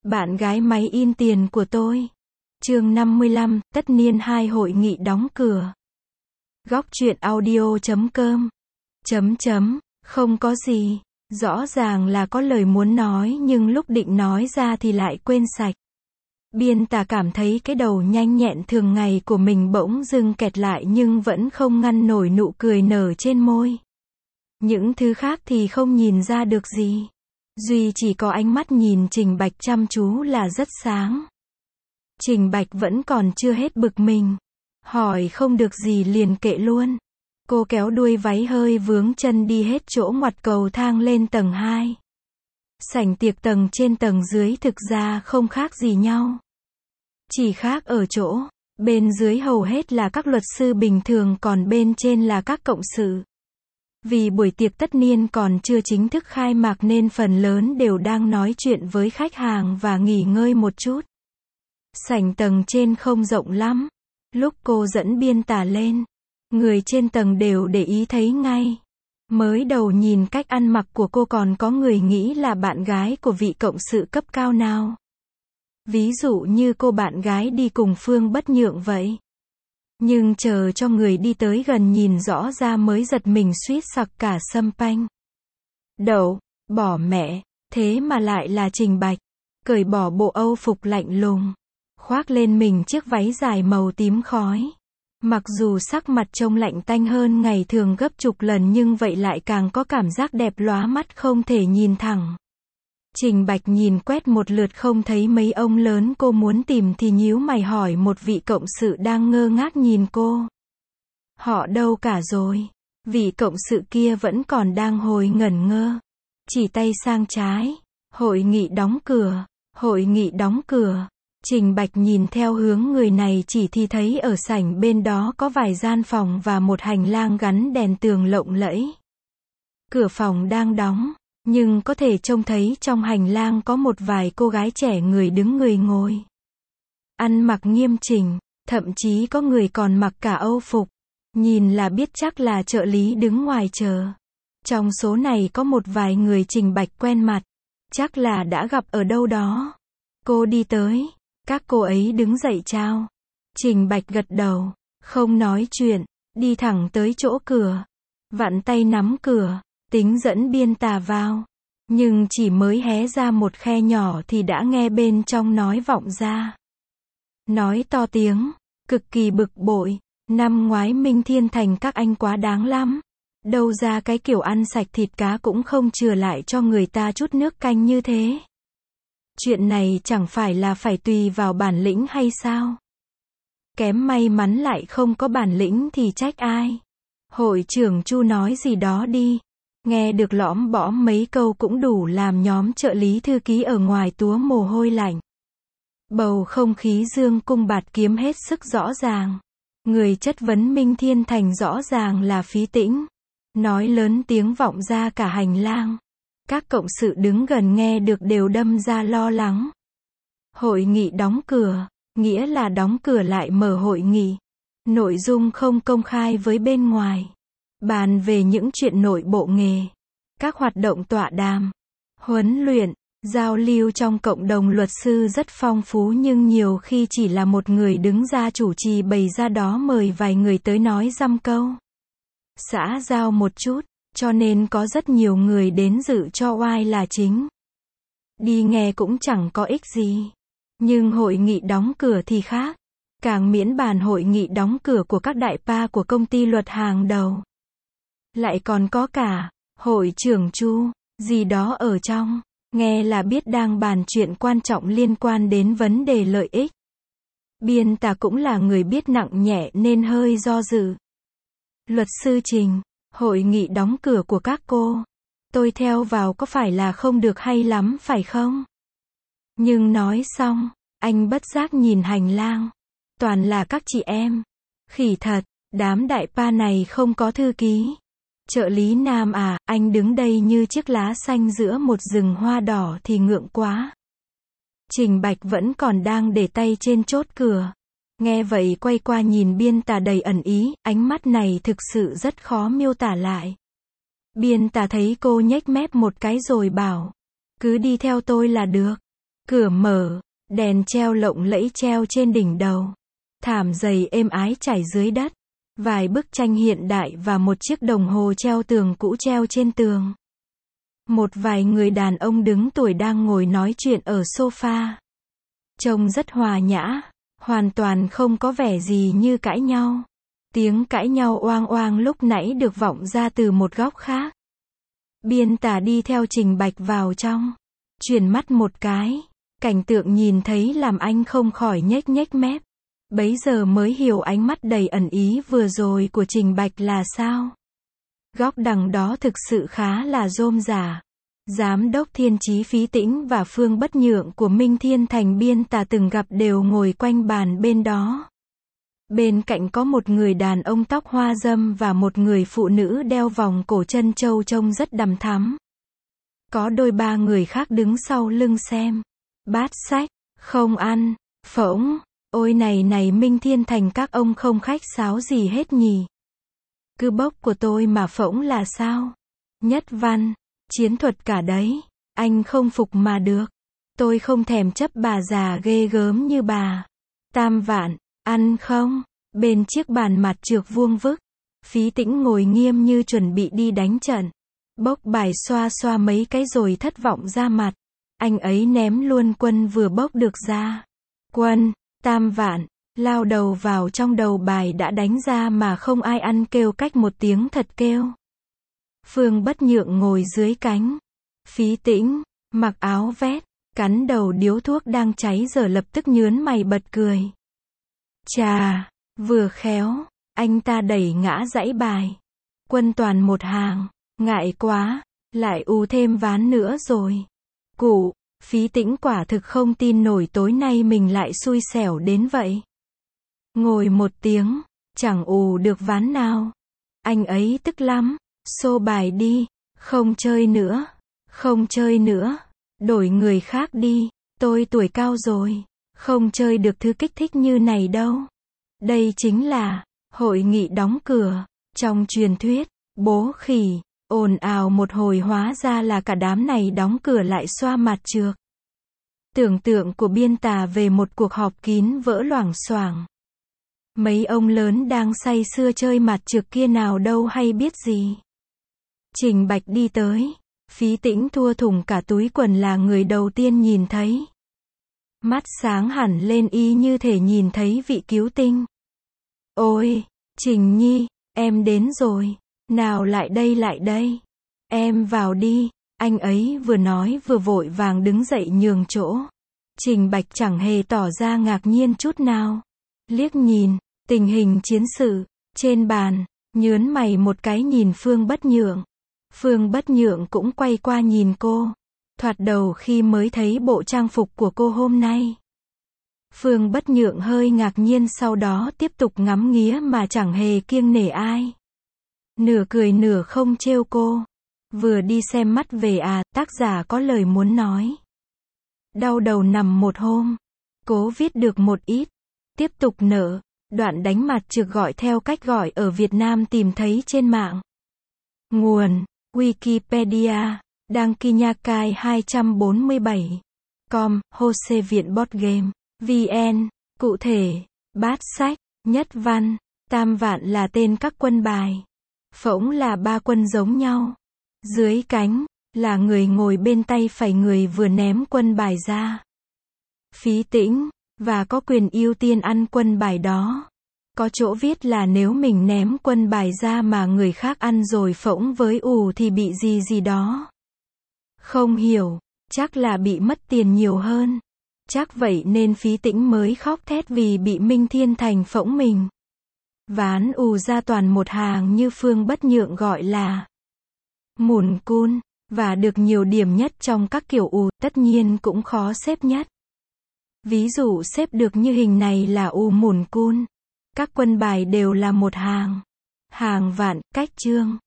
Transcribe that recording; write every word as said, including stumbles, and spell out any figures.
Bạn gái máy in tiền của tôi. Chương năm mươi lăm, tất niên hai hội nghị đóng cửa. Góc truyện audio chấm com. Chấm chấm, không có gì. Rõ ràng là có lời muốn nói nhưng lúc định nói ra thì lại quên sạch. Biên tả cảm thấy cái đầu nhanh nhẹn thường ngày của mình bỗng dưng kẹt lại nhưng vẫn không ngăn nổi nụ cười nở trên môi. Những thứ khác thì không nhìn ra được gì. Duy chỉ có ánh mắt nhìn Trình Bạch chăm chú là rất sáng. Trình Bạch vẫn còn chưa hết bực mình. Hỏi không được gì liền kệ luôn. Cô kéo đuôi váy hơi vướng chân đi hết chỗ ngoặt cầu thang lên tầng hai. Sảnh tiệc tầng trên tầng dưới thực ra không khác gì nhau. Chỉ khác ở chỗ, bên dưới hầu hết là các luật sư bình thường còn bên trên là các cộng sự. Vì buổi tiệc tất niên còn chưa chính thức khai mạc nên phần lớn đều đang nói chuyện với khách hàng và nghỉ ngơi một chút. Sảnh tầng trên không rộng lắm. Lúc cô dẫn biên tả lên, người trên tầng đều để ý thấy ngay. Mới đầu nhìn cách ăn mặc của cô còn có người nghĩ là bạn gái của vị cộng sự cấp cao nào. Ví dụ như cô bạn gái đi cùng Phương Bất Nhượng vậy. Nhưng chờ cho người đi tới gần nhìn rõ ra mới giật mình suýt sặc cả sâm panh. Đậu, bỏ mẹ, thế mà lại là Trình Bạch. Cởi bỏ bộ âu phục lạnh lùng, khoác lên mình chiếc váy dài màu tím khói. Mặc dù sắc mặt trông lạnh tanh hơn ngày thường gấp chục lần nhưng vậy lại càng có cảm giác đẹp lóa mắt không thể nhìn thẳng. Trình Bạch nhìn quét một lượt không thấy mấy ông lớn cô muốn tìm thì nhíu mày hỏi một vị cộng sự đang ngơ ngác nhìn cô. Họ đâu cả rồi? Vị cộng sự kia vẫn còn đang hồi ngẩn ngơ. Chỉ tay sang trái. Hội nghị đóng cửa. Hội nghị đóng cửa. Trình Bạch nhìn theo hướng người này chỉ thì thấy ở sảnh bên đó có vài gian phòng và một hành lang gắn đèn tường lộng lẫy. Cửa phòng đang đóng, nhưng có thể trông thấy trong hành lang có một vài cô gái trẻ người đứng người ngồi. Ăn mặc nghiêm chỉnh, thậm chí có người còn mặc cả âu phục. Nhìn là biết chắc là trợ lý đứng ngoài chờ. Trong số này có một vài người Trình Bạch quen mặt. Chắc là đã gặp ở đâu đó. Cô đi tới. Các cô ấy đứng dậy chào. Trình Bạch gật đầu, không nói chuyện, đi thẳng tới chỗ cửa. Vặn tay nắm cửa, tính dẫn biên tà vào. Nhưng chỉ mới hé ra một khe nhỏ thì đã nghe bên trong nói vọng ra. Nói to tiếng, cực kỳ bực bội. Năm ngoái Minh Thiên Thành các anh quá đáng lắm. Đâu ra cái kiểu ăn sạch thịt cá cũng không chừa lại cho người ta chút nước canh như thế. Chuyện này chẳng phải là phải tùy vào bản lĩnh hay sao? Kém may mắn lại không có bản lĩnh thì trách ai? Hội trưởng Chu nói gì đó đi. Nghe được lõm bõm mấy câu cũng đủ làm nhóm trợ lý thư ký ở ngoài túa mồ hôi lạnh. Bầu không khí dương cung bạt kiếm hết sức rõ ràng. Người chất vấn Minh Thiên Thành rõ ràng là Phí Tĩnh. Nói lớn tiếng vọng ra cả hành lang. Các cộng sự đứng gần nghe được đều đâm ra lo lắng. Hội nghị đóng cửa, nghĩa là đóng cửa lại mở hội nghị. Nội dung không công khai với bên ngoài. Bàn về những chuyện nội bộ nghề. Các hoạt động tọa đàm, huấn luyện, giao lưu trong cộng đồng luật sư rất phong phú nhưng nhiều khi chỉ là một người đứng ra chủ trì bày ra đó mời vài người tới nói dăm câu. Xã giao một chút. Cho nên có rất nhiều người đến dự cho oai là chính. Đi nghe cũng chẳng có ích gì. Nhưng hội nghị đóng cửa thì khác. Càng miễn bàn hội nghị đóng cửa của các đại pa của công ty luật hàng đầu. Lại còn có cả hội trưởng Chu, gì đó ở trong. Nghe là biết đang bàn chuyện quan trọng liên quan đến vấn đề lợi ích. Biên tả cũng là người biết nặng nhẹ nên hơi do dự. Luật sư Trình. Hội nghị đóng cửa của các cô. Tôi theo vào có phải là không được hay lắm phải không? Nhưng nói xong, anh bất giác nhìn hành lang. Toàn là các chị em. Khỉ thật, đám đại pa này không có thư ký. Trợ lý nam à, anh đứng đây như chiếc lá xanh giữa một rừng hoa đỏ thì ngượng quá. Trình Bạch vẫn còn đang để tay trên chốt cửa. Nghe vậy quay qua nhìn biên tả đầy ẩn ý, ánh mắt này thực sự rất khó miêu tả lại. Biên tả thấy cô nhếch mép một cái rồi bảo, cứ đi theo tôi là được. Cửa mở, đèn treo lộng lẫy treo trên đỉnh đầu. Thảm dày êm ái trải dưới đất. Vài bức tranh hiện đại và một chiếc đồng hồ treo tường cũ treo trên tường. Một vài người đàn ông đứng tuổi đang ngồi nói chuyện ở sofa. Trông rất hòa nhã, hoàn toàn không có vẻ gì như cãi nhau. Tiếng cãi nhau oang oang lúc nãy được vọng ra từ một góc khác. Biên tả đi theo Trình Bạch vào trong. Chuyển mắt một cái. Cảnh tượng nhìn thấy làm anh không khỏi nhếch nhếch mép. Bấy giờ mới hiểu ánh mắt đầy ẩn ý vừa rồi của Trình Bạch là sao. Góc đằng đó thực sự khá là rôm rả. Giám đốc Thiên Chí Phí Tĩnh và Phương Bất Nhượng của Minh Thiên Thành biên tả từng gặp đều ngồi quanh bàn bên đó. Bên cạnh có một người đàn ông tóc hoa râm và một người phụ nữ đeo vòng cổ chân châu trông rất đằm thắm. Có đôi ba người khác đứng sau lưng xem. Bát sách, không ăn, phỗng, ôi này này Minh Thiên Thành các ông không khách sáo gì hết nhỉ. Cứ bốc của tôi mà phỗng là sao? Nhất văn, chiến thuật cả đấy, anh không phục mà được. Tôi không thèm chấp bà già ghê gớm như bà. Tam Vạn, ăn không? Bên chiếc bàn mặt trược vuông vức, Phí Tĩnh ngồi nghiêm như chuẩn bị đi đánh trận. Bốc bài xoa xoa mấy cái rồi thất vọng ra mặt. Anh ấy ném luôn quân vừa bốc được ra. Quân, Tam Vạn, lao đầu vào trong đầu bài đã đánh ra mà không ai ăn kêu cách một tiếng thật kêu. Phương Bất Nhượng ngồi dưới cánh. Phí Tĩnh, mặc áo vét, cắn đầu điếu thuốc đang cháy giờ lập tức nhớn mày bật cười. Chà, vừa khéo, anh ta đẩy ngã dãy bài. Quân toàn một hàng, ngại quá, lại ù thêm ván nữa rồi. Cụ, Phí Tĩnh quả thực không tin nổi tối nay mình lại xui xẻo đến vậy. Ngồi một tiếng, chẳng ù được ván nào. Anh ấy tức lắm, xô bài đi, không chơi nữa, không chơi nữa, đổi người khác đi, tôi tuổi cao rồi, không chơi được thứ kích thích như này đâu. Đây chính là hội nghị đóng cửa, trong truyền thuyết, bố khỉ, ồn ào một hồi hóa ra là cả đám này đóng cửa lại xoa mặt trược. Tưởng tượng của biên tả về một cuộc họp kín vỡ loảng xoảng. Mấy ông lớn đang say sưa chơi mặt trược kia nào đâu hay biết gì. Trình Bạch đi tới, Phí Tĩnh thua thủng cả túi quần là người đầu tiên nhìn thấy. Mắt sáng hẳn lên y như thể nhìn thấy vị cứu tinh. Ôi, Trình Nhi, em đến rồi, nào lại đây lại đây, em vào đi, anh ấy vừa nói vừa vội vàng đứng dậy nhường chỗ. Trình Bạch chẳng hề tỏ ra ngạc nhiên chút nào. Liếc nhìn, tình hình chiến sự, trên bàn, nhớn mày một cái nhìn Phương Bất Nhượng. Phương Bất Nhượng cũng quay qua nhìn cô. Thoạt đầu khi mới thấy bộ trang phục của cô hôm nay. Phương Bất Nhượng hơi ngạc nhiên sau đó tiếp tục ngắm nghía mà chẳng hề kiêng nể ai. Nửa cười nửa không trêu cô. Vừa đi xem mắt về à, tác giả có lời muốn nói. Đau đầu nằm một hôm. Cố viết được một ít. Tiếp tục nở. Đoạn đánh mặt trược gọi theo cách gọi ở Việt Nam tìm thấy trên mạng. Nguồn Wikipedia, Đăng Nha Cai hai trăm bốn mươi bảy. Com, Hose Viện Board Game, vn. Cụ thể, bát sách, nhất văn, Tam Vạn là tên các quân bài. Phỗng là ba quân giống nhau. Dưới cánh, là người ngồi bên tay phải người vừa ném quân bài ra. Phí Tĩnh, và có quyền ưu tiên ăn quân bài đó. Có chỗ viết là nếu mình ném quân bài ra mà người khác ăn rồi phỗng với ù thì bị gì gì đó. Không hiểu, chắc là bị mất tiền nhiều hơn. Chắc vậy nên Phí Tĩnh mới khóc thét vì bị Minh Thiên Thành phỗng mình. Ván ù ra toàn một hàng như Phương Bất Nhượng gọi là mùn cun, và được nhiều điểm nhất trong các kiểu ù, tất nhiên cũng khó xếp nhất. Ví dụ xếp được như hình này là ù mùn cun. Các quân bài đều là một hàng. Hàng vạn, cách chương.